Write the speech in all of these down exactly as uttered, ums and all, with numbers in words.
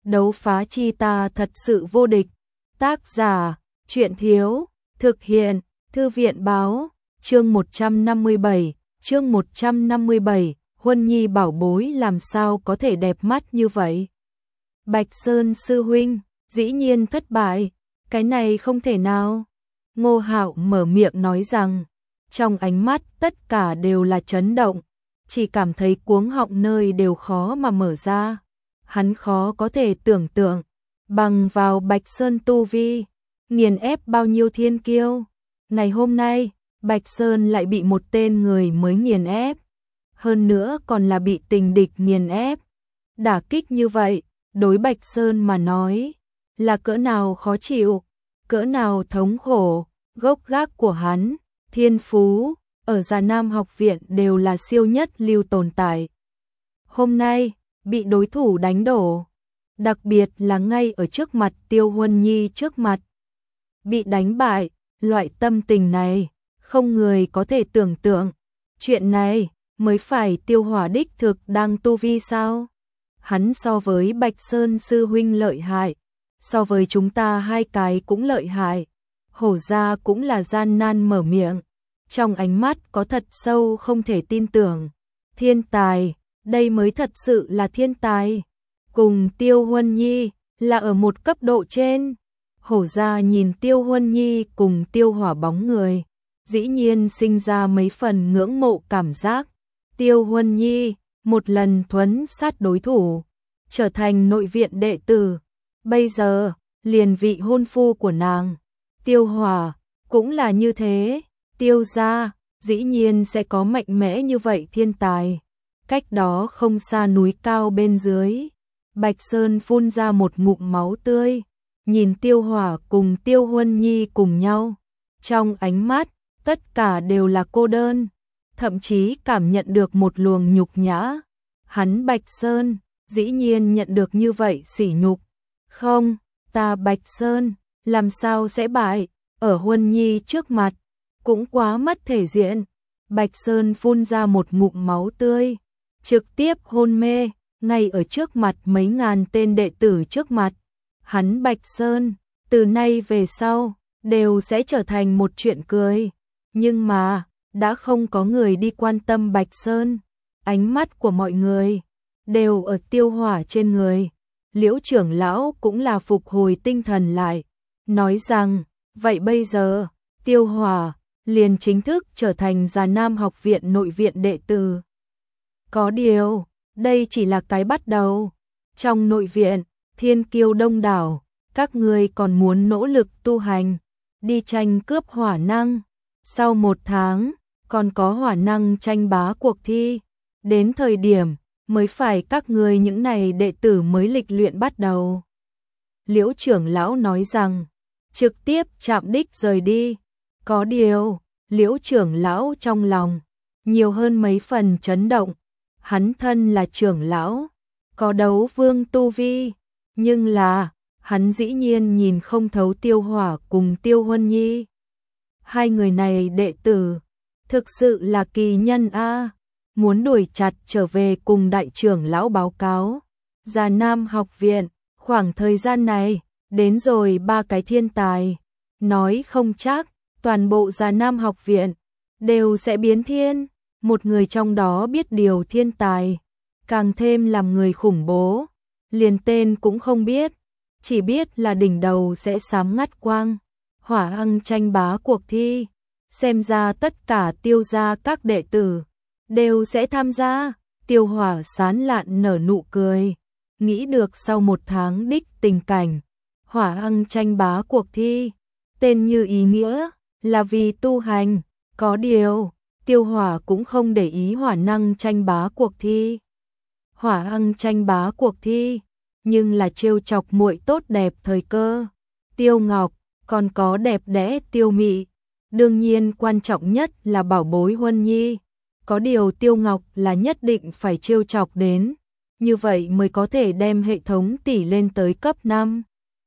đấu phá chi ta thật sự vô địch. Tác giả, truyện thiếu, thực hiện, thư viện báo, chương một trăm năm mươi bảy, chương một trăm năm mươi bảy, Huân Nhi bảo bối làm sao có thể đẹp mắt như vậy. Bạch Sơn sư huynh, dĩ nhiên thất bại, cái này không thể nào. Ngô Hạo mở miệng nói rằng, trong ánh mắt tất cả đều là chấn động, chỉ cảm thấy cuống họng nơi đều khó mà mở ra. Hắn khó có thể tưởng tượng, bằng vào Bạch Sơn tu vi, nghiền ép bao nhiêu thiên kiêu. Ngày hôm nay, Bạch Sơn lại bị một tên người mới nghiền ép, hơn nữa còn là bị tình địch nghiền ép. Đả kích như vậy, đối Bạch Sơn mà nói, là cỡ nào khó chịu, cỡ nào thống khổ. Gốc gác của hắn, thiên phú, ở Già Nam học viện đều là siêu nhất lưu tồn tại. Hôm nay, bị đối thủ đánh đổ, đặc biệt là ngay ở trước mặt Tiêu Huân Nhi trước mặt. Bị đánh bại, loại tâm tình này, không người có thể tưởng tượng. Chuyện này, mới phải Tiêu Hỏa đích thực đang tu vi sao? Hắn so với Bạch Sơn sư huynh lợi hại, so với chúng ta hai cái cũng lợi hại. Hổ gia cũng là gian nan mở miệng, trong ánh mắt có thật sâu không thể tin tưởng. Thiên tài, đây mới thật sự là thiên tài. Cùng Tiêu Huân Nhi là ở một cấp độ trên. Hổ gia nhìn Tiêu Huân Nhi cùng Tiêu Hỏa bóng người, dĩ nhiên sinh ra mấy phần ngưỡng mộ cảm giác. Tiêu Huân Nhi một lần thuấn sát đối thủ, trở thành nội viện đệ tử. Bây giờ, liền vị hôn phu của nàng, Tiêu Hỏa, cũng là như thế. Tiêu gia, dĩ nhiên sẽ có mạnh mẽ như vậy thiên tài. Cách đó không xa núi cao bên dưới, Bạch Sơn phun ra một ngụm máu tươi, nhìn Tiêu Hỏa cùng Tiêu Huân Nhi cùng nhau. Trong ánh mắt, tất cả đều là cô đơn, thậm chí cảm nhận được một luồng nhục nhã. Hắn Bạch Sơn, dĩ nhiên nhận được như vậy sỉ nhục. Không, ta Bạch Sơn, làm sao sẽ bại, ở Huân Nhi trước mặt, cũng quá mất thể diện. Bạch Sơn phun ra một ngụm máu tươi, trực tiếp hôn mê, ngay ở trước mặt mấy ngàn tên đệ tử trước mặt. Hắn Bạch Sơn, từ nay về sau, đều sẽ trở thành một chuyện cười. Nhưng mà, đã không có người đi quan tâm Bạch Sơn. Ánh mắt của mọi người, đều ở Tiêu Hỏa trên người. Liễu trưởng lão cũng là phục hồi tinh thần lại, nói rằng, vậy bây giờ, Tiêu Hỏa liền chính thức trở thành Già Nam học viện nội viện đệ tử. Có điều, đây chỉ là cái bắt đầu. Trong nội viện, thiên kiêu đông đảo, các ngươi còn muốn nỗ lực tu hành, đi tranh cướp hỏa năng. Sau một tháng, còn có hỏa năng tranh bá cuộc thi. Đến thời điểm, mới phải các ngươi những này đệ tử mới lịch luyện bắt đầu. Liễu trưởng lão nói rằng, trực tiếp chạm đích rời đi. Có điều, Liễu trưởng lão trong lòng, nhiều hơn mấy phần chấn động. Hắn thân là trưởng lão, có đấu vương tu vi, nhưng là, hắn dĩ nhiên nhìn không thấu Tiêu Hỏa cùng Tiêu Huân Nhi. Hai người này đệ tử, thực sự là kỳ nhân a. Muốn đuổi chặt trở về cùng đại trưởng lão báo cáo. Già Nam học viện, khoảng thời gian này, đến rồi ba cái thiên tài. Nói không chắc, toàn bộ Già Nam học viện, đều sẽ biến thiên. Một người trong đó biết điều thiên tài, càng thêm làm người khủng bố. Liền tên cũng không biết, chỉ biết là đỉnh đầu sẽ sám ngắt quang. Hỏa Hăng tranh bá cuộc thi, xem ra tất cả Tiêu gia các đệ tử đều sẽ tham gia. Tiêu Hỏa sán lạn nở nụ cười, nghĩ được sau một tháng đích tình cảnh, Hỏa Hăng tranh bá cuộc thi, tên như ý nghĩa, là vì tu hành. Có điều, Tiêu Hỏa cũng không để ý hỏa năng tranh bá cuộc thi. Hỏa Hăng tranh bá cuộc thi, nhưng là trêu chọc muội tốt đẹp thời cơ. Tiêu Ngọc, còn có đẹp đẽ Tiêu Mị. Đương nhiên quan trọng nhất là bảo bối Huân Nhi. Có điều Tiêu Ngọc là nhất định phải trêu chọc đến, như vậy mới có thể đem hệ thống tỷ lên tới cấp năm.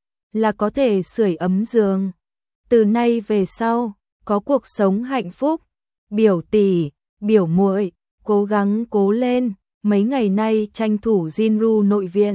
Là có thể sưởi ấm giường. Từ nay về sau, có cuộc sống hạnh phúc. Biểu tỷ, biểu muội, cố gắng cố lên, mấy ngày nay tranh thủ Jinru nội viện,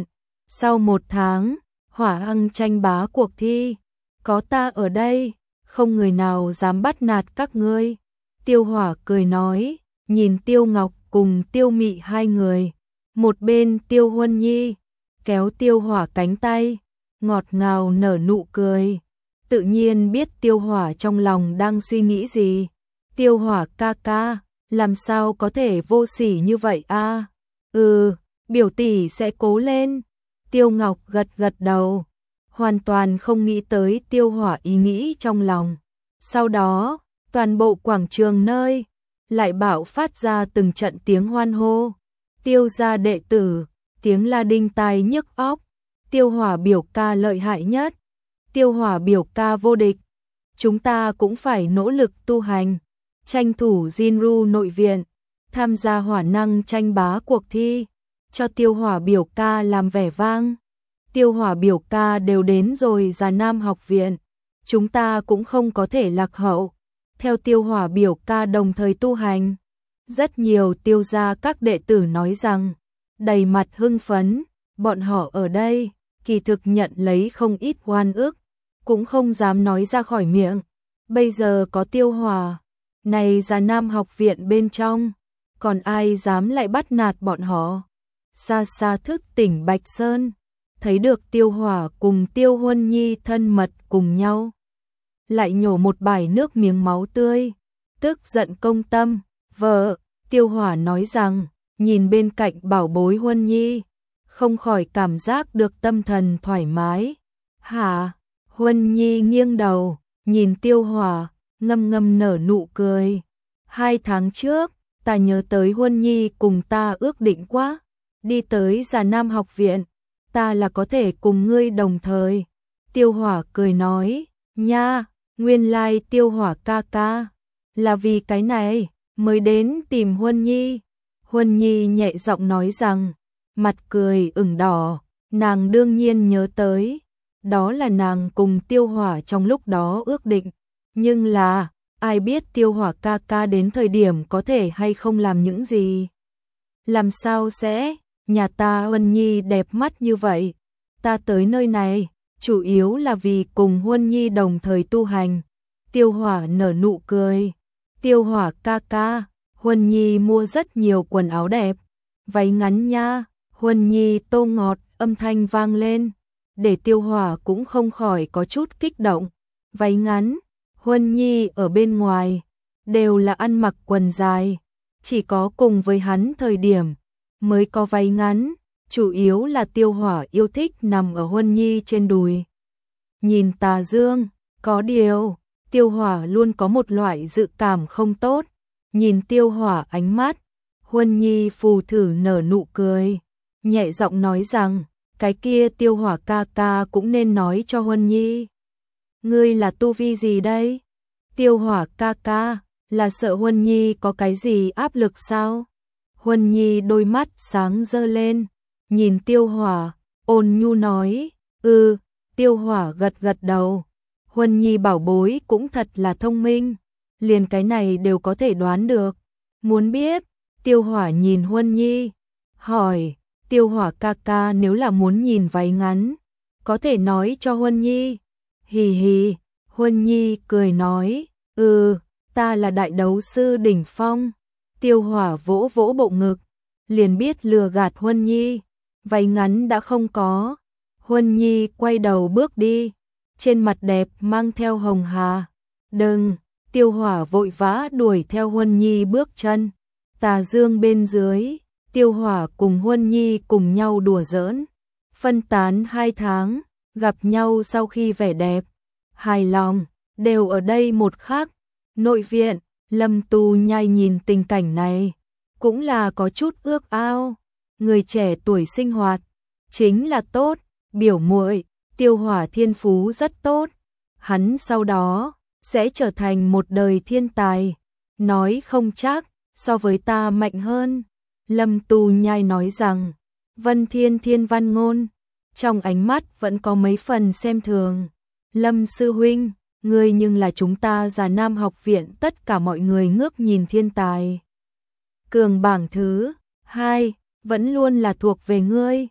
Sau một tháng, hỏa hăng tranh bá cuộc thi, có ta ở đây, không người nào dám bắt nạt các ngươi. Tiêu Hỏa cười nói, nhìn Tiêu Ngọc cùng Tiêu Mị hai người. Một bên Tiêu Huân Nhi, kéo Tiêu Hỏa cánh tay, ngọt ngào nở nụ cười. Tự nhiên biết Tiêu Hỏa trong lòng đang suy nghĩ gì. Tiêu Hỏa ca ca, làm sao có thể vô sỉ như vậy a? À? Ừ, biểu tỷ sẽ cố lên. Tiêu Ngọc gật gật đầu, hoàn toàn không nghĩ tới Tiêu Hỏa ý nghĩ trong lòng. Sau đó, toàn bộ quảng trường nơi lại bạo phát ra từng trận tiếng hoan hô. Tiêu gia đệ tử, tiếng la đinh tai nhức óc. Tiêu Hỏa biểu ca lợi hại nhất. Tiêu Hỏa biểu ca vô địch. Chúng ta cũng phải nỗ lực tu hành, tranh thủ Jinru nội viện, tham gia hỏa năng tranh bá cuộc thi, cho Tiêu Hỏa biểu ca làm vẻ vang. Tiêu Hỏa biểu ca đều đến rồi Già Nam học viện, chúng ta cũng không có thể lạc hậu. Theo Tiêu Hỏa biểu ca đồng thời tu hành. Rất nhiều Tiêu gia các đệ tử nói rằng, đầy mặt hưng phấn, bọn họ ở đây, kỳ thực nhận lấy không ít oan ức, cũng không dám nói ra khỏi miệng. Bây giờ có Tiêu Hỏa, này Già Nam học viện bên trong, còn ai dám lại bắt nạt bọn họ. Xa xa thức tỉnh Bạch Sơn, thấy được Tiêu Hỏa cùng Tiêu Huân Nhi thân mật cùng nhau, lại nhổ một bãi nước miếng máu tươi, tức giận công tâm. Vợ, Tiêu Hỏa nói rằng, nhìn bên cạnh bảo bối Huân Nhi, không khỏi cảm giác được tâm thần thoải mái. Hả? Huân Nhi nghiêng đầu, nhìn Tiêu Hỏa, ngâm ngâm nở nụ cười. Hai tháng trước, ta nhớ tới Huân Nhi cùng ta ước định quá, đi tới Già Nam học viện, ta là có thể cùng ngươi đồng thời. Tiêu Hỏa cười nói, nha, nguyên lai Tiêu Hỏa ca ca, là vì cái này, mới đến tìm Huân Nhi. Huân Nhi nhẹ giọng nói rằng, mặt cười ửng đỏ, nàng đương nhiên nhớ tới, đó là nàng cùng Tiêu Hỏa trong lúc đó ước định, nhưng là, ai biết Tiêu Hỏa ca ca đến thời điểm có thể hay không làm những gì. Làm sao sẽ, nhà ta Huân Nhi đẹp mắt như vậy, ta tới nơi này, chủ yếu là vì cùng Huân Nhi đồng thời tu hành. Tiêu Hỏa nở nụ cười, Tiêu Hỏa ca ca, Huân Nhi mua rất nhiều quần áo đẹp, váy ngắn nha. Huân Nhi tô ngọt, âm thanh vang lên, để Tiêu Hỏa cũng không khỏi có chút kích động. Váy ngắn, Huân Nhi ở bên ngoài, đều là ăn mặc quần dài, chỉ có cùng với hắn thời điểm, mới có váy ngắn, chủ yếu là Tiêu Hỏa yêu thích nằm ở Huân Nhi trên đùi. Nhìn tà dương, có điều, Tiêu Hỏa luôn có một loại dự cảm không tốt, nhìn Tiêu Hỏa ánh mắt, Huân Nhi phù thử nở nụ cười, nhẹ giọng nói rằng, cái kia Tiêu Hỏa ca ca cũng nên nói cho Huân Nhi. Ngươi là tu vi gì đây? Tiêu Hỏa ca ca, là sợ Huân Nhi có cái gì áp lực sao? Huân Nhi đôi mắt sáng rơ lên, nhìn Tiêu Hỏa, ôn nhu nói, ừ. Tiêu Hỏa gật gật đầu. Huân Nhi bảo bối cũng thật là thông minh, liền cái này đều có thể đoán được. Muốn biết, Tiêu Hỏa nhìn Huân Nhi, hỏi, Tiêu Hỏa ca ca nếu là muốn nhìn váy ngắn, có thể nói cho Huân Nhi. Hì hì, Huân Nhi cười nói, ừ, ta là đại đấu sư đỉnh phong. Tiêu Hỏa vỗ vỗ bộ ngực, liền biết lừa gạt Huân Nhi, váy ngắn đã không có. Huân Nhi quay đầu bước đi, trên mặt đẹp mang theo hồng hà. Đừng, Tiêu Hỏa vội vã đuổi theo Huân Nhi bước chân. Tà dương bên dưới, Tiêu Hỏa cùng Huân Nhi cùng nhau đùa giỡn. Phân tán hai tháng, gặp nhau sau khi vẻ đẹp, hài lòng, đều ở đây một khắc. Nội viện, Lâm Tu Nhai nhìn tình cảnh này, cũng là có chút ước ao. Người trẻ tuổi sinh hoạt, chính là tốt. Biểu muội, Tiêu Hỏa thiên phú rất tốt, hắn sau đó sẽ trở thành một đời thiên tài, nói không chắc so với ta mạnh hơn. Lâm Tu Nhai nói rằng, Vân Thiên Thiên văn ngôn, trong ánh mắt vẫn có mấy phần xem thường. Lâm sư huynh, ngươi nhưng là chúng ta Già Nam học viện tất cả mọi người ngước nhìn thiên tài. Cường bảng thứ hai vẫn luôn là thuộc về ngươi.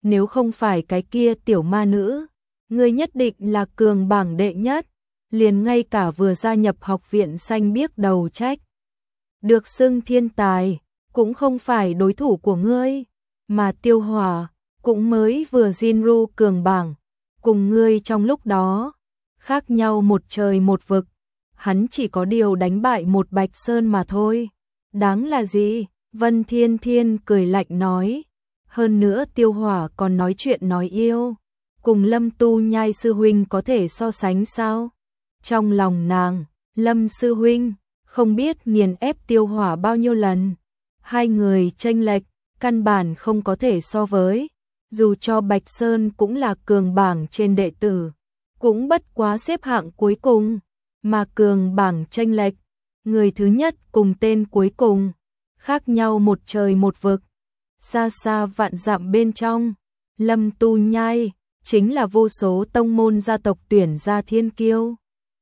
nếu không phải cái kia tiểu ma nữ, ngươi nhất định là cường bảng đệ nhất, liền ngay cả vừa gia nhập học viện xanh biếc đầu trách. Được xưng thiên tài, cũng không phải đối thủ của ngươi, mà Tiêu Hỏa cũng mới vừa Jinru cường bảng, cùng ngươi trong lúc đó, khác nhau một trời một vực, hắn chỉ có điều đánh bại một Bạch Sơn mà thôi. Đáng là gì? Vân Thiên Thiên cười lạnh nói, hơn nữa Tiêu Hỏa còn nói chuyện nói yêu, cùng Lâm Tu Nhai sư huynh có thể so sánh sao? Trong lòng nàng, Lâm sư huynh không biết nghiền ép Tiêu Hỏa bao nhiêu lần, hai người chênh lệch, căn bản không có thể so với, dù cho Bạch Sơn cũng là cường bảng trên đệ tử, cũng bất quá xếp hạng cuối cùng, mà cường bảng chênh lệch, người thứ nhất cùng tên cuối cùng, khác nhau một trời một vực, xa xa vạn dặm bên trong, Lâm Tu Nhai chính là vô số tông môn gia tộc tuyển ra thiên kiêu.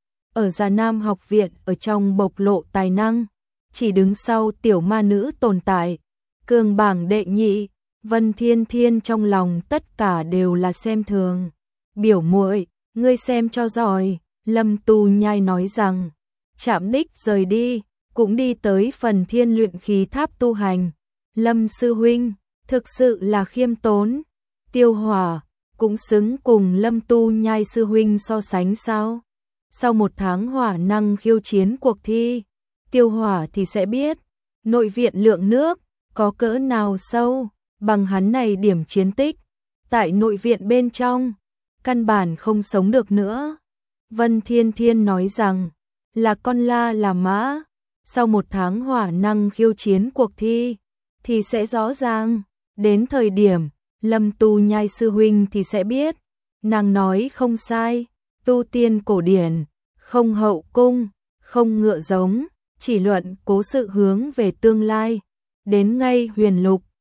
Ở Già Nam học viện ở trong bộc lộ tài năng, chỉ đứng sau tiểu ma nữ tồn tại, cường bảng đệ nhị, Vân Thiên Thiên trong lòng tất cả đều là xem thường. Biểu muội, ngươi xem cho giỏi, Lâm Tu Nhai nói rằng, chạm đích rời đi, cũng đi tới phần thiên luyện khí tháp tu hành. Lâm sư huynh, thực sự là khiêm tốn, Tiêu Hỏa cũng xứng cùng Lâm Tu Nhai sư huynh so sánh sao? Sau một tháng hỏa năng khiêu chiến cuộc thi, Tiêu Hỏa thì sẽ biết, nội viện lượng nước có cỡ nào sâu, bằng hắn này điểm chiến tích, tại nội viện bên trong, căn bản không sống được nữa. Vân Thiên Thiên nói rằng, là con la là mã, sau một tháng hỏa năng khiêu chiến cuộc thi, thì sẽ rõ ràng, đến thời điểm, Lâm Tu Nhai sư huynh thì sẽ biết, nàng nói không sai, tu tiên cổ điển, không hậu cung, không ngựa giống, chỉ luận cố sự hướng về tương lai, đến ngay huyền lục,